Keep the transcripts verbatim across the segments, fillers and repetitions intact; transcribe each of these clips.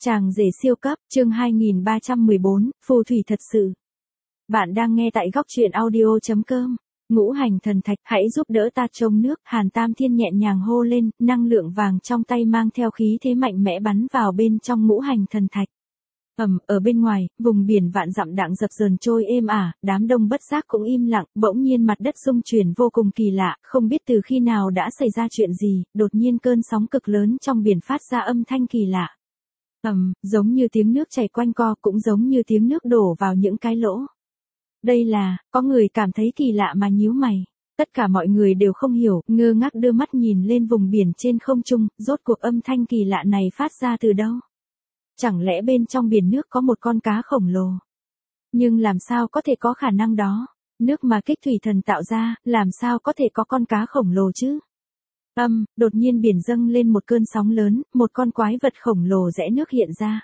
Chàng rể siêu cấp, chương hai nghìn ba trăm mười bốn, phù thủy thật sự. Bạn đang nghe tại góc truyện audio chấm com. Ngũ hành thần thạch, hãy giúp đỡ ta trông nước. Hàn Tam Thiên nhẹ nhàng hô lên, năng lượng vàng trong tay mang theo khí thế mạnh mẽ bắn vào bên trong ngũ hành thần thạch. Ầm, ở bên ngoài, vùng biển vạn dặm đặng dập dờn trôi êm ả, đám đông bất giác cũng im lặng, bỗng nhiên mặt đất rung chuyển vô cùng kỳ lạ, không biết từ khi nào đã xảy ra chuyện gì, đột nhiên cơn sóng cực lớn trong biển phát ra âm thanh kỳ lạ. Ầm, giống như tiếng nước chảy quanh co, cũng giống như tiếng nước đổ vào những cái lỗ. Đây là, có người cảm thấy kỳ lạ mà nhíu mày. Tất cả mọi người đều không hiểu, ngơ ngác đưa mắt nhìn lên vùng biển trên không trung, rốt cuộc âm thanh kỳ lạ này phát ra từ đâu? Chẳng lẽ bên trong biển nước có một con cá khổng lồ? Nhưng làm sao có thể có khả năng đó? Nước mà kích thủy thần tạo ra, làm sao có thể có con cá khổng lồ chứ? Âm, đột nhiên biển dâng lên một cơn sóng lớn, một con quái vật khổng lồ rẽ nước hiện ra.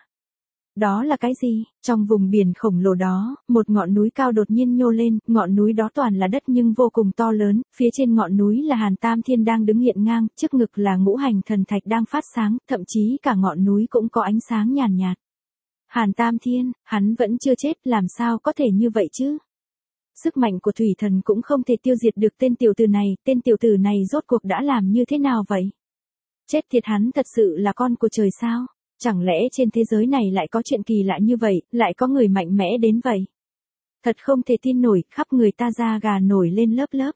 Đó là cái gì? Trong vùng biển khổng lồ đó, một ngọn núi cao đột nhiên nhô lên, ngọn núi đó toàn là đất nhưng vô cùng to lớn, phía trên ngọn núi là Hàn Tam Thiên đang đứng hiện ngang, trước ngực là ngũ hành thần thạch đang phát sáng, thậm chí cả ngọn núi cũng có ánh sáng nhàn nhạt, nhạt. Hàn Tam Thiên, hắn vẫn chưa chết, làm sao có thể như vậy chứ? Sức mạnh của thủy thần cũng không thể tiêu diệt được tên tiểu tử này, tên tiểu tử này rốt cuộc đã làm như thế nào vậy? Chết thiệt, hắn thật sự là con của trời sao? Chẳng lẽ trên thế giới này lại có chuyện kỳ lạ như vậy, lại có người mạnh mẽ đến vậy? Thật không thể tin nổi, khắp người ta da gà nổi lên lớp lớp.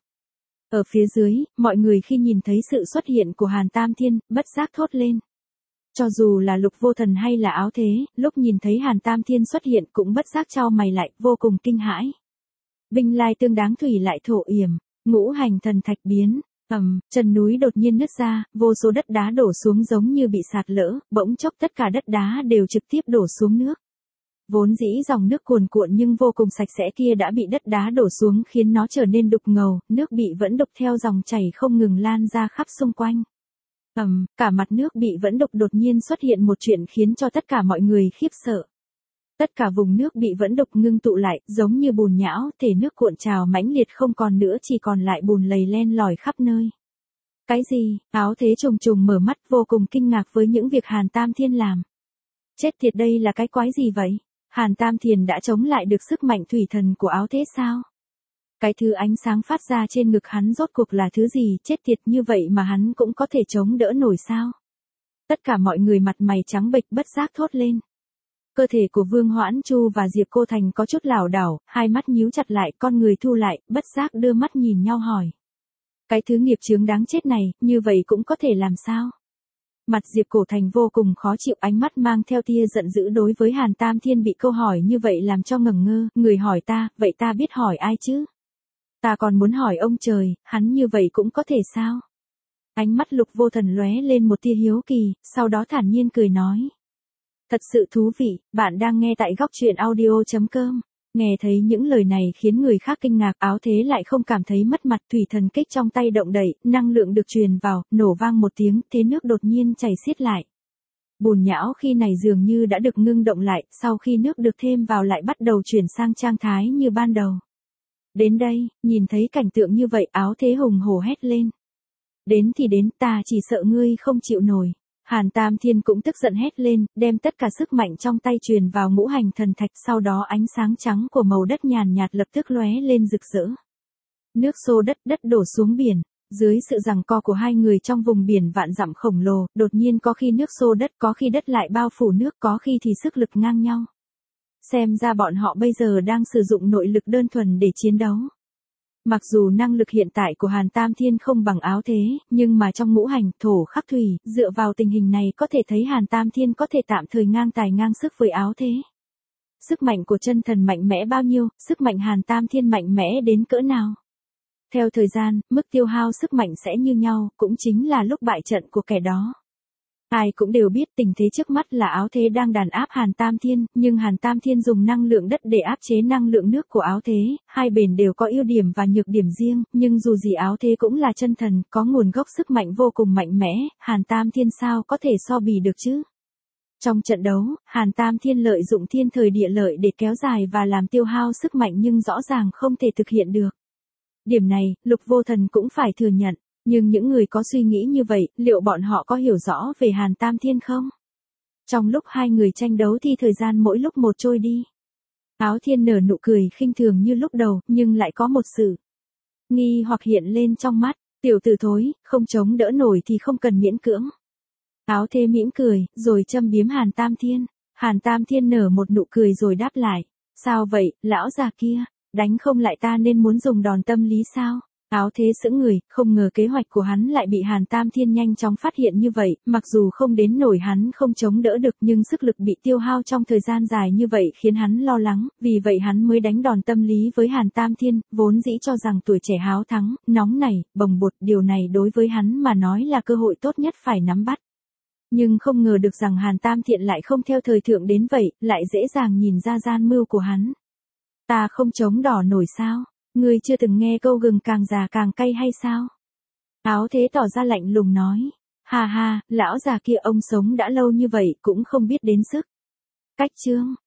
Ở phía dưới, mọi người khi nhìn thấy sự xuất hiện của Hàn Tam Thiên, bất giác thốt lên. Cho dù là Lục Vô Thần hay là Áo Thế, lúc nhìn thấy Hàn Tam Thiên xuất hiện cũng bất giác chau mày lại, vô cùng kinh hãi. Binh lai tương đáng thủy lại thổ yểm, ngũ hành thần thạch biến. Ầm, chân núi đột nhiên nứt ra, vô số đất đá đổ xuống giống như bị sạt lỡ, bỗng chốc tất cả đất đá đều trực tiếp đổ xuống nước. Vốn dĩ dòng nước cuồn cuộn nhưng vô cùng sạch sẽ kia đã bị đất đá đổ xuống khiến nó trở nên đục ngầu, nước bị vẫn đục theo dòng chảy không ngừng lan ra khắp xung quanh. Ầm, cả mặt nước bị vẫn đục đột nhiên xuất hiện một chuyện khiến cho tất cả mọi người khiếp sợ. Tất cả vùng nước bị vẫn đục ngưng tụ lại, giống như bùn nhão, thể nước cuộn trào mãnh liệt không còn nữa, chỉ còn lại bùn lầy len lỏi khắp nơi. Cái gì? Áo Thế trùng trùng mở mắt vô cùng kinh ngạc với những việc Hàn Tam Thiên làm. Chết thiệt, đây là cái quái gì vậy? Hàn Tam Thiên đã chống lại được sức mạnh thủy thần của Áo Thế sao? Cái thứ ánh sáng phát ra trên ngực hắn rốt cuộc là thứ gì? Chết thiệt, như vậy mà hắn cũng có thể chống đỡ nổi sao? Tất cả mọi người mặt mày trắng bệch bất giác thốt lên. Cơ thể của Vương Hoãn Chu và Diệp Cô Thành có chút lảo đảo, hai mắt nhíu chặt lại, con người thu lại, bất giác đưa mắt nhìn nhau hỏi. Cái thứ nghiệp chướng đáng chết này, như vậy cũng có thể làm sao? Mặt Diệp Cổ Thành vô cùng khó chịu, ánh mắt mang theo tia giận dữ đối với Hàn Tam Thiên bị câu hỏi như vậy làm cho ngẩn ngơ, người hỏi ta, vậy ta biết hỏi ai chứ? Ta còn muốn hỏi ông trời, hắn như vậy cũng có thể sao? Ánh mắt Lục Vô Thần lóe lên một tia hiếu kỳ, sau đó thản nhiên cười nói. Thật sự thú vị, bạn đang nghe tại góc truyện audio chấm com. Nghe thấy những lời này khiến người khác kinh ngạc, Áo Thế lại không cảm thấy mất mặt, thủy thần kích trong tay động đậy, năng lượng được truyền vào, nổ vang một tiếng, thế nước đột nhiên chảy xiết lại. Bùn nhão khi này dường như đã được ngưng động lại, sau khi nước được thêm vào lại bắt đầu chuyển sang trạng thái như ban đầu. Đến đây, nhìn thấy cảnh tượng như vậy, Áo Thế hùng hổ hét lên. Đến thì đến, ta chỉ sợ ngươi không chịu nổi. Hàn Tam Thiên cũng tức giận hét lên, đem tất cả sức mạnh trong tay truyền vào ngũ hành thần thạch, sau đó ánh sáng trắng của màu đất nhàn nhạt lập tức lóe lên rực rỡ. Nước xô đất, đất đổ xuống biển, dưới sự giằng co của hai người trong vùng biển vạn dặm khổng lồ, đột nhiên có khi nước xô đất, có khi đất lại bao phủ nước, có khi thì sức lực ngang nhau. Xem ra bọn họ bây giờ đang sử dụng nội lực đơn thuần để chiến đấu. Mặc dù năng lực hiện tại của Hàn Tam Thiên không bằng Áo Thế, nhưng mà trong ngũ hành, thổ khắc thủy, dựa vào tình hình này có thể thấy Hàn Tam Thiên có thể tạm thời ngang tài ngang sức với Áo Thế. Sức mạnh của chân thần mạnh mẽ bao nhiêu, sức mạnh Hàn Tam Thiên mạnh mẽ đến cỡ nào? Theo thời gian, mức tiêu hao sức mạnh sẽ như nhau, cũng chính là lúc bại trận của kẻ đó. Ai cũng đều biết tình thế trước mắt là Áo Thế đang đàn áp Hàn Tam Thiên, nhưng Hàn Tam Thiên dùng năng lượng đất để áp chế năng lượng nước của Áo Thế, hai bên đều có ưu điểm và nhược điểm riêng, nhưng dù gì Áo Thế cũng là chân thần, có nguồn gốc sức mạnh vô cùng mạnh mẽ, Hàn Tam Thiên sao có thể so bì được chứ? Trong trận đấu, Hàn Tam Thiên lợi dụng thiên thời địa lợi để kéo dài và làm tiêu hao sức mạnh nhưng rõ ràng không thể thực hiện được. Điểm này, Lục Vô Thần cũng phải thừa nhận. Nhưng những người có suy nghĩ như vậy, liệu bọn họ có hiểu rõ về Hàn Tam Thiên không? Trong lúc hai người tranh đấu thì thời gian mỗi lúc một trôi đi. Áo Thiên nở nụ cười khinh thường như lúc đầu, nhưng lại có một sự nghi hoặc hiện lên trong mắt. Tiểu tử thối, không chống đỡ nổi thì không cần miễn cưỡng. Áo Thế mỉm cười, rồi châm biếm Hàn Tam Thiên. Hàn Tam Thiên nở một nụ cười rồi đáp lại. Sao vậy, lão già kia, đánh không lại ta nên muốn dùng đòn tâm lý sao? Áo Thế sững người, không ngờ kế hoạch của hắn lại bị Hàn Tam Thiên nhanh chóng phát hiện như vậy, mặc dù không đến nổi hắn không chống đỡ được nhưng sức lực bị tiêu hao trong thời gian dài như vậy khiến hắn lo lắng, vì vậy hắn mới đánh đòn tâm lý với Hàn Tam Thiên, vốn dĩ cho rằng tuổi trẻ háo thắng, nóng nảy, bồng bột, điều này đối với hắn mà nói là cơ hội tốt nhất phải nắm bắt. Nhưng không ngờ được rằng Hàn Tam Thiện lại không theo thời thượng đến vậy, lại dễ dàng nhìn ra gian mưu của hắn. Ta không chống đỏ nổi sao? Ngươi chưa từng nghe câu gừng càng già càng cay hay sao? Áo Thế tỏ ra lạnh lùng nói. Ha ha, lão già kia ông sống đã lâu như vậy cũng không biết đến sức. Cách chương.